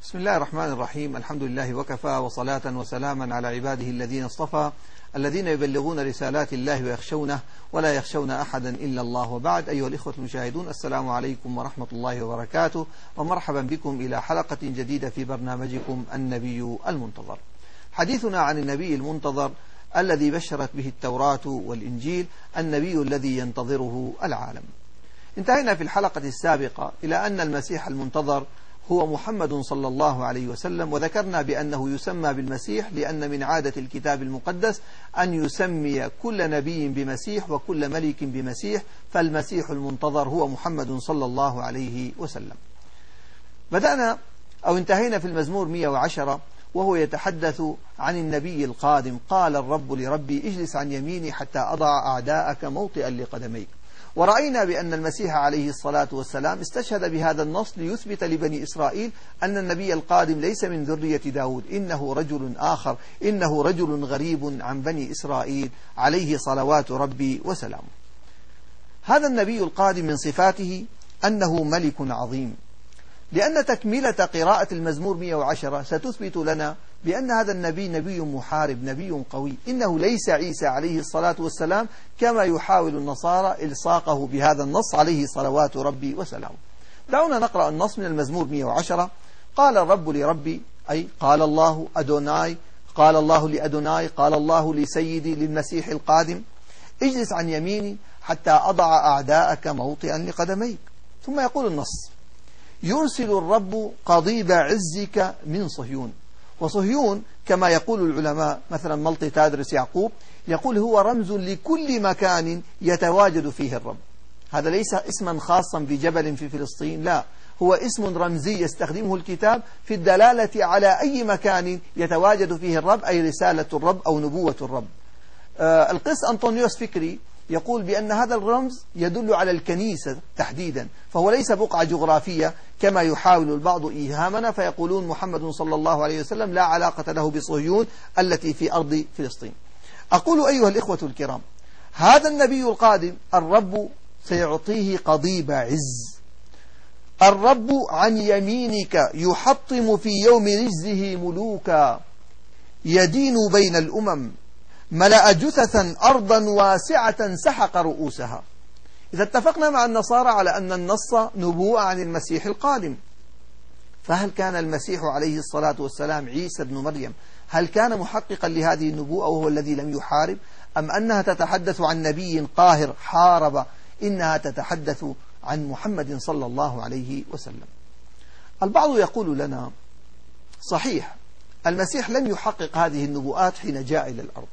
بسم الله الرحمن الرحيم. الحمد لله وكفى، وصلاة وسلاما على عباده الذين اصطفى، الذين يبلغون رسالات الله ويخشونه ولا يخشون أحدا إلا الله. وبعد، أيها الإخوة المشاهدون، السلام عليكم ورحمة الله وبركاته، ومرحبا بكم إلى حلقة جديدة في برنامجكم النبي المنتظر. حديثنا عن النبي المنتظر الذي بشرت به التوراة والإنجيل، النبي الذي ينتظره العالم. انتهينا في الحلقة السابقة إلى أن المسيح المنتظر هو محمد صلى الله عليه وسلم، وذكرنا بأنه يسمى بالمسيح لأن من عادة الكتاب المقدس أن يسمي كل نبي بمسيح وكل ملك بمسيح، فالمسيح المنتظر هو محمد صلى الله عليه وسلم. بدأنا أو انتهينا في المزمور 110 وهو يتحدث عن النبي القادم. قال الرب لربي اجلس عن يميني حتى أضع أعداءك موطئا لقدميك. ورأينا بأن المسيح عليه الصلاة والسلام استشهد بهذا النص ليثبت لبني إسرائيل أن النبي القادم ليس من ذرية داود، إنه رجل آخر، إنه رجل غريب عن بني إسرائيل عليه صلوات ربي وسلامه. هذا النبي القادم من صفاته أنه ملك عظيم، لأن تكملة قراءة المزمور 110 ستثبت لنا بأن هذا النبي نبي محارب، نبي قوي، إنه ليس عيسى عليه الصلاة والسلام كما يحاول النصارى إلصاقه بهذا النص عليه صلوات ربي وسلامه. دعونا نقرأ النص من المزمور 110. قال الرب لربي، أي قال الله أدوناي، قال الله لأدوناي، قال الله لسيدي للمسيح القادم اجلس عن يميني حتى أضع أعداءك موطئا لقدميك. ثم يقول النص: يرسل الرب قضيب عزك من صهيون. وصهيون كما يقول العلماء، مثلا ملطي تادرس يعقوب يقول هو رمز لكل مكان يتواجد فيه الرب. هذا ليس اسما خاصا بجبل في فلسطين، لا، هو اسم رمزي يستخدمه الكتاب في الدلالة على أي مكان يتواجد فيه الرب، أي رسالة الرب أو نبوة الرب. القس أنطونيوس فكري يقول بأن هذا الرمز يدل على الكنيسة تحديدا، فهو ليس بقعة جغرافية كما يحاول البعض إيهامنا، فيقولون محمد صلى الله عليه وسلم لا علاقة له بصهيون التي في أرض فلسطين. أقول أيها الإخوة الكرام، هذا النبي القادم الرب سيعطيه قضيب عز. الرب عن يمينك يحطم في يوم رجزه ملوكا، يدين بين الأمم، ملأ جثثا أرضا واسعة سحق رؤوسها. إذا اتفقنا مع النصارى على أن النص نبوءة عن المسيح القادم، فهل كان المسيح عليه الصلاة والسلام عيسى بن مريم هل كان محققا لهذه النبوءة وهو الذي لم يحارب، أم أنها تتحدث عن نبي قاهر حارب؟ إنها تتحدث عن محمد صلى الله عليه وسلم. البعض يقول لنا صحيح المسيح لم يحقق هذه النبوءات حين جاء إلى الأرض،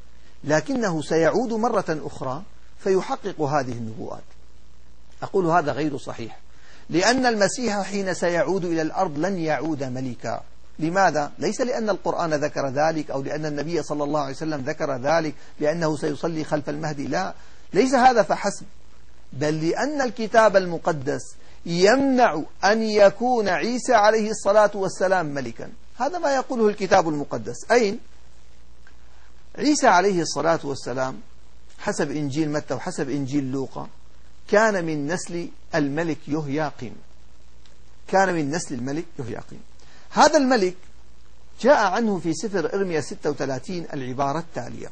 لكنه سيعود مرة أخرى فيحقق هذه النبوءات. أقول هذا غير صحيح، لأن المسيح حين سيعود إلى الأرض لن يعود ملكا. لماذا؟ ليس لأن القرآن ذكر ذلك أو لأن النبي صلى الله عليه وسلم ذكر ذلك لأنه سيصلي خلف المهدي، لا، ليس هذا فحسب، بل لأن الكتاب المقدس يمنع أن يكون عيسى عليه الصلاة والسلام ملكا. هذا ما يقوله الكتاب المقدس. أين؟ عيسى عليه الصلاة والسلام حسب إنجيل متى وحسب إنجيل لوقا كان من نسل الملك يهياقيم، كان من نسل الملك يهياقيم. هذا الملك جاء عنه في سفر إرميا 36 العبارة التالية: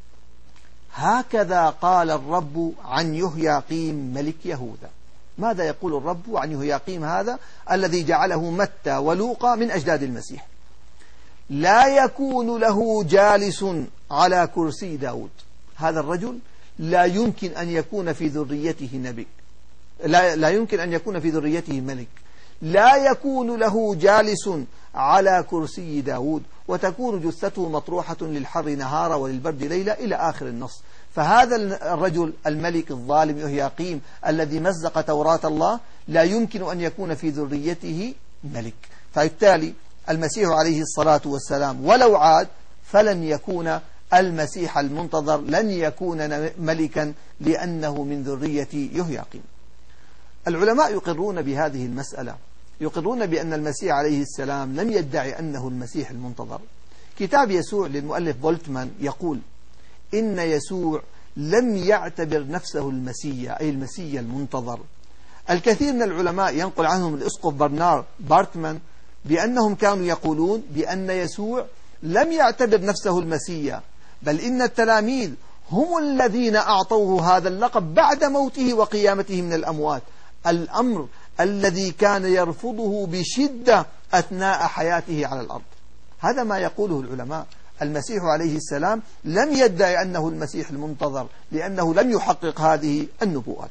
هكذا قال الرب عن يهياقيم ملك يهوذا. ماذا يقول الرب عن يهياقيم هذا الذي جعله متى ولوقا من أجداد المسيح؟ لا يكون له جالس على كرسي داود. هذا الرجل لا يمكن أن يكون في ذريته نبي، لا يمكن أن يكون في ذريته ملك. لا يكون له جالس على كرسي داود، وتكون جثته مطروحة للحر نهارا وللبرد ليلا، إلى آخر النص. فهذا الرجل الملك الظالم يهياقيم الذي مزق توراة الله لا يمكن أن يكون في ذريته ملك. فبالتالي المسيح عليه الصلاة والسلام ولو عاد فلن يكون المسيح المنتظر، لن يكون ملكا لأنه من ذرية يهياقيم. العلماء يقرون بهذه المسألة، يقرون بأن المسيح عليه السلام لم يدعي أنه المسيح المنتظر. كتاب يسوع للمؤلف فولتمان يقول إن يسوع لم يعتبر نفسه المسيح، أي المسيح المنتظر. الكثير من العلماء ينقل عنهم الأسقف برنارد بارتمان بأنهم كانوا يقولون بأن يسوع لم يعتبر نفسه المسيح، بل إن التلاميذ هم الذين أعطوه هذا اللقب بعد موته وقيامته من الأموات، الأمر الذي كان يرفضه بشدة أثناء حياته على الأرض. هذا ما يقوله العلماء. المسيح عليه السلام لم يدعي أنه المسيح المنتظر لأنه لم يحقق هذه النبوءات.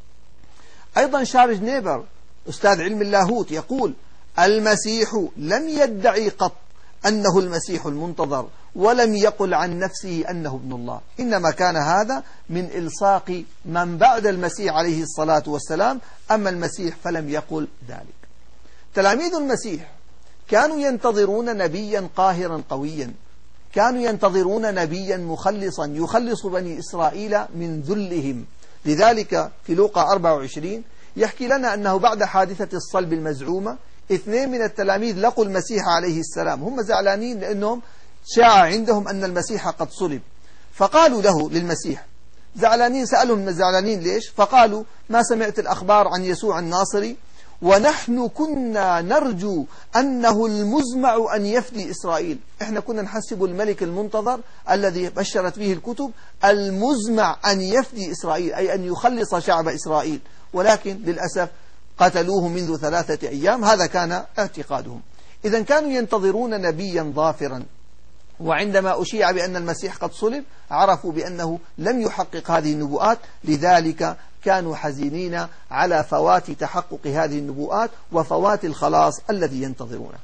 أيضا شارلز نيبر أستاذ علم اللاهوت يقول: المسيح لم يدعي قط أنه المسيح المنتظر، ولم يقل عن نفسه أنه ابن الله، إنما كان هذا من إلصاق من بعد المسيح عليه الصلاة والسلام، أما المسيح فلم يقل ذلك. تلاميذ المسيح كانوا ينتظرون نبيا قاهرا قويا، كانوا ينتظرون نبيا مخلصا يخلص بني إسرائيل من ذلهم. لذلك في لوقا 24 يحكي لنا أنه بعد حادثة الصلب المزعومة 2 من التلاميذ لقوا المسيح عليه السلام، هم زعلانين لأنهم شاع عندهم أن المسيح قد صلب، فقالوا له للمسيح زعلانين، سألهم زعلانين ليش؟ فقالوا: ما سمعت الأخبار عن يسوع الناصري؟ ونحن كنا نرجو أنه المزمع أن يفدي إسرائيل. إحنا كنا نحسب الملك المنتظر الذي بشرت به الكتب المزمع أن يفدي إسرائيل، أي أن يخلص شعب إسرائيل، ولكن للأسف قتلوه منذ 3 أيام. هذا كان اعتقادهم. إذن كانوا ينتظرون نبيا ظافرا، وعندما أشيع بأن المسيح قد صلب عرفوا بأنه لم يحقق هذه النبوءات، لذلك كانوا حزينين على فوات تحقق هذه النبوءات وفوات الخلاص الذي ينتظرونه.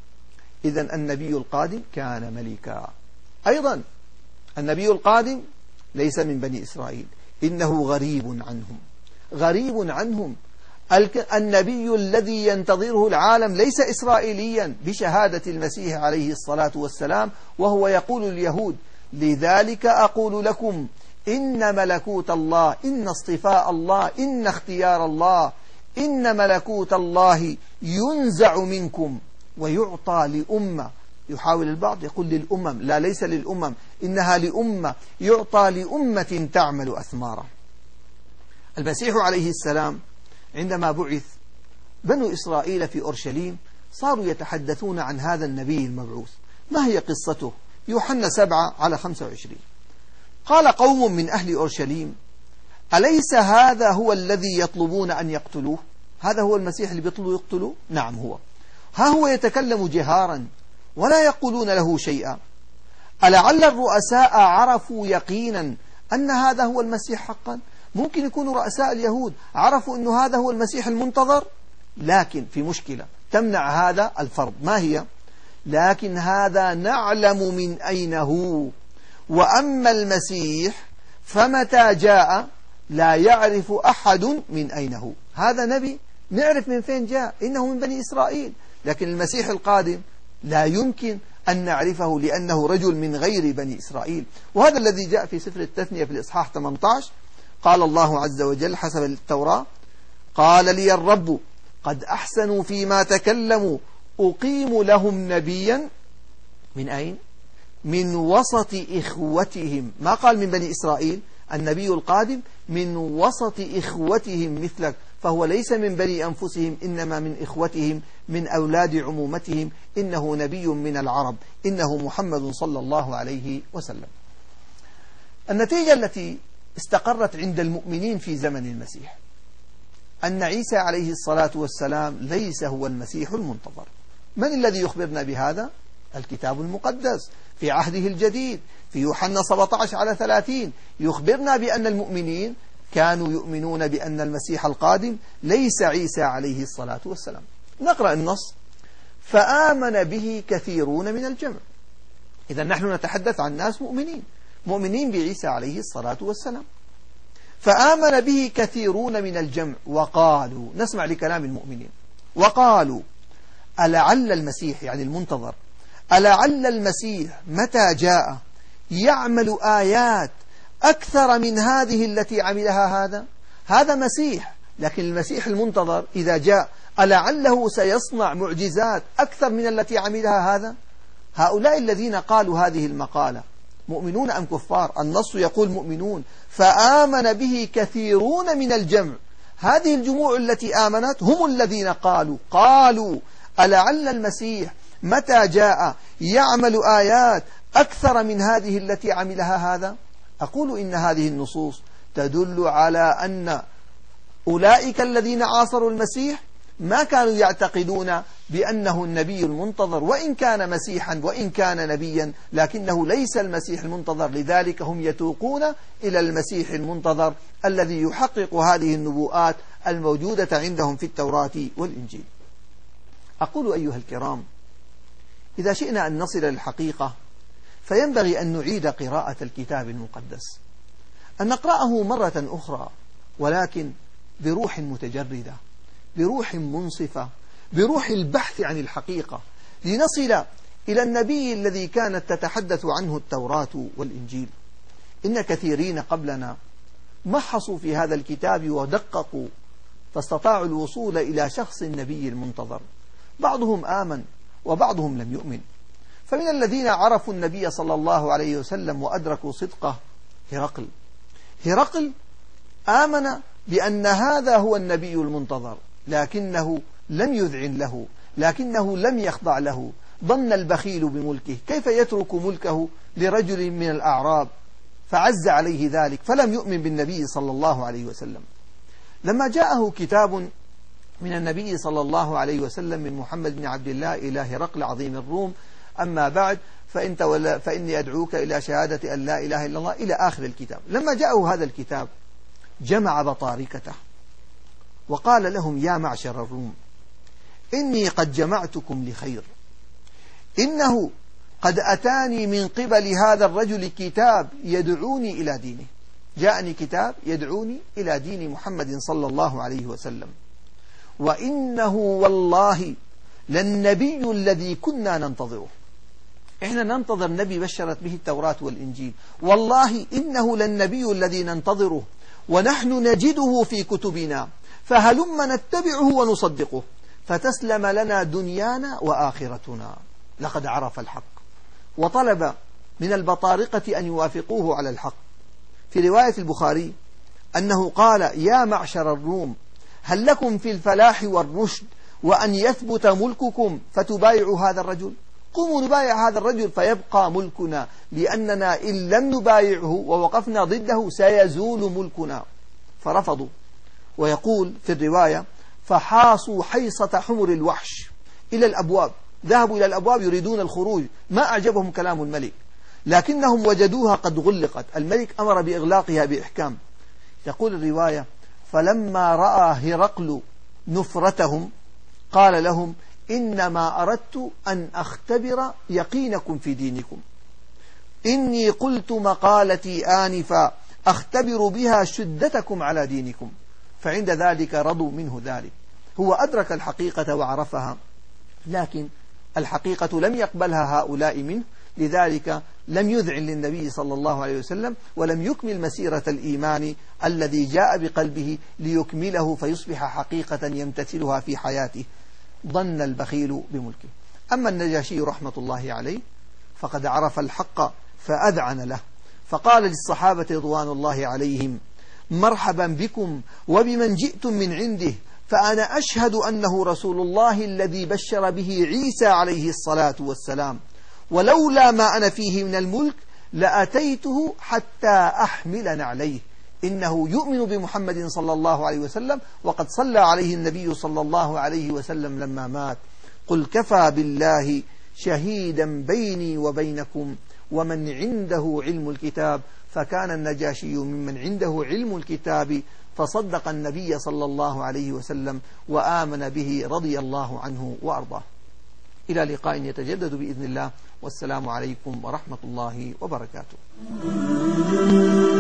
إذن النبي القادم كان ملكا. أيضا النبي القادم ليس من بني إسرائيل، إنه غريب عنهم، غريب عنهم. النبي الذي ينتظره العالم ليس إسرائيليا بشهادة المسيح عليه الصلاة والسلام، وهو يقول اليهود: لذلك أقول لكم إن ملكوت الله، إن اصطفاء الله، إن اختيار الله، إن ملكوت الله ينزع منكم ويعطى لأمة. يحاول البعض يقول للأمم، لا، ليس للأمم، إنها لأمة، يعطى لأمة تعمل أثمارا. المسيح عليه السلام عندما بعث بنو إسرائيل في أورشليم صاروا يتحدثون عن هذا النبي المبعوث. ما هي قصته؟ يوحنا 7:25 قال قوم من أهل أورشليم: أليس هذا هو الذي يطلبون أن يقتلوه؟ هذا هو المسيح اللي بيطلبوا يقتلوه؟ نعم هو. ها هو يتكلم جهارا ولا يقولون له شيئا. ألعل الرؤساء عرفوا يقينا أن هذا هو المسيح حقا؟ ممكن يكونوا رؤساء اليهود عرفوا أن هذا هو المسيح المنتظر، لكن في مشكلة تمنع هذا الفرض. ما هي؟ لكن هذا نعلم من أين هو، وأما المسيح فمتى جاء لا يعرف أحد من أين هو. هذا نبي نعرف من فين جاء، إنه من بني إسرائيل، لكن المسيح القادم لا يمكن أن نعرفه لأنه رجل من غير بني إسرائيل. وهذا الذي جاء في سفر التثنية في الإصحاح 18. قال الله عز وجل حسب التوراة: قال لي الرب قد أحسنوا فيما تكلموا، أقيم لهم نبيا من أين؟ من وسط إخوتهم. ما قال من بني إسرائيل، النبي القادم من وسط إخوتهم مثلك، فهو ليس من بني أنفسهم، إنما من إخوتهم، من أولاد عمومتهم. إنه نبي من العرب، إنه محمد صلى الله عليه وسلم. النتيجة التي استقرت عند المؤمنين في زمن المسيح أن عيسى عليه الصلاة والسلام ليس هو المسيح المنتظر. من الذي يخبرنا بهذا؟ الكتاب المقدس في عهده الجديد في يوحنا 17:30 يخبرنا بأن المؤمنين كانوا يؤمنون بأن المسيح القادم ليس عيسى عليه الصلاة والسلام. نقرأ النص: فآمن به كثيرون من الجمع. إذا نحن نتحدث عن ناس مؤمنين بعيسى عليه الصلاة والسلام. فآمن به كثيرون من الجمع وقالوا، نسمع لكلام المؤمنين، وقالوا: ألعل المسيح، يعني المنتظر، ألعل المسيح متى جاء يعمل آيات أكثر من هذه التي عملها هذا؟ هذا مسيح، لكن المسيح المنتظر إذا جاء ألعله سيصنع معجزات أكثر من التي عملها هذا؟ هؤلاء الذين قالوا هذه المقالة مؤمنون أم كفار؟ النص يقول مؤمنون. فآمن به كثيرون من الجمع. هذه الجموع التي آمنت هم الذين قالوا ألعل المسيح متى جاء يعمل آيات أكثر من هذه التي عملها هذا؟ أقول إن هذه النصوص تدل على أن أولئك الذين عاصروا المسيح ما كانوا يعتقدون بأنه النبي المنتظر، وإن كان مسيحا وإن كان نبيا، لكنه ليس المسيح المنتظر. لذلك هم يتوقون إلى المسيح المنتظر الذي يحقق هذه النبوءات الموجودة عندهم في التوراة والإنجيل. أقول أيها الكرام، إذا شئنا أن نصل للحقيقة فينبغي أن نعيد قراءة الكتاب المقدس، أن نقرأه مرة أخرى، ولكن بروح متجردة، بروح منصفة، بروح البحث عن الحقيقة، لنصل إلى النبي الذي كانت تتحدث عنه التوراة والإنجيل. إن كثيرين قبلنا محصوا في هذا الكتاب ودققوا فاستطاعوا الوصول إلى شخص النبي المنتظر. بعضهم آمن وبعضهم لم يؤمن. فمن الذين عرفوا النبي صلى الله عليه وسلم وأدركوا صدقه هرقل آمن بأن هذا هو النبي المنتظر، لكنه لم يذعن له، لكنه لم يخضع له. ظن البخيل بملكه، كيف يترك ملكه لرجل من الأعراب؟ فعز عليه ذلك، فلم يؤمن بالنبي صلى الله عليه وسلم. لما جاءه كتاب من النبي صلى الله عليه وسلم من محمد بن عبد الله إلى هرقل عظيم الروم: أما بعد فإني أدعوك إلى شهادة أن لا إله إلا الله، إلى آخر الكتاب. لما جاءه هذا الكتاب جمع بطاركته وقال لهم: يا معشر الروم، إني قد جمعتكم لخير، إنه قد أتاني من قبل هذا الرجل كتاب يدعوني إلى دينه. جاءني كتاب يدعوني إلى دين محمد صلى الله عليه وسلم، وإنه والله للنبي الذي كنا ننتظره. إحنا ننتظر نبي بشرت به التوراة والإنجيل، والله إنه للنبي الذي ننتظره، ونحن نجده في كتبنا، فهلم نتبعه ونصدقه فتسلم لنا دنيانا وآخرتنا. لقد عرف الحق وطلب من البطارقة أن يوافقوه على الحق. في رواية البخاري أنه قال: يا معشر الروم، هل لكم في الفلاح والرشد وأن يثبت ملككم فتبايعوا هذا الرجل؟ قوموا نبايع هذا الرجل فيبقى ملكنا، لأننا إن لم نبايعه ووقفنا ضده سيزول ملكنا. فرفضوا. ويقول في الرواية: فحاصوا حيصة حمر الوحش إلى الأبواب، ذهبوا إلى الأبواب يريدون الخروج، ما أعجبهم كلام الملك، لكنهم وجدوها قد غلقت. الملك أمر بإغلاقها بإحكام. تقول الرواية: فلما رأى هرقل نفرتهم قال لهم: إنما أردت أن أختبر يقينكم في دينكم، إني قلت مقالتي آنفا أختبر بها شدتكم على دينكم. فعند ذلك رضوا منه ذلك. هو أدرك الحقيقة وعرفها، لكن الحقيقة لم يقبلها هؤلاء منه، لذلك لم يذعن للنبي صلى الله عليه وسلم، ولم يكمل مسيرة الإيمان الذي جاء بقلبه ليكمله فيصبح حقيقة يمتثلها في حياته. ظن البخيل بملكه. أما النجاشي رحمة الله عليه فقد عرف الحق فأذعن له، فقال للصحابة رضوان الله عليهم: مرحبا بكم وبمن جئتم من عنده، فأنا أشهد أنه رسول الله الذي بشر به عيسى عليه الصلاة والسلام، ولولا ما أنا فيه من الملك لأتيته حتى أحمل نعليه. إنه يؤمن بمحمد صلى الله عليه وسلم، وقد صلى عليه النبي صلى الله عليه وسلم لما مات. قل كفى بالله شهيدا بيني وبينكم ومن عنده علم الكتاب. فكان النجاشي ممن عنده علم الكتاب، فصدق النبي صلى الله عليه وسلم وآمن به رضي الله عنه وأرضاه. إلى لقاء يتجدد بإذن الله، والسلام عليكم ورحمة الله وبركاته.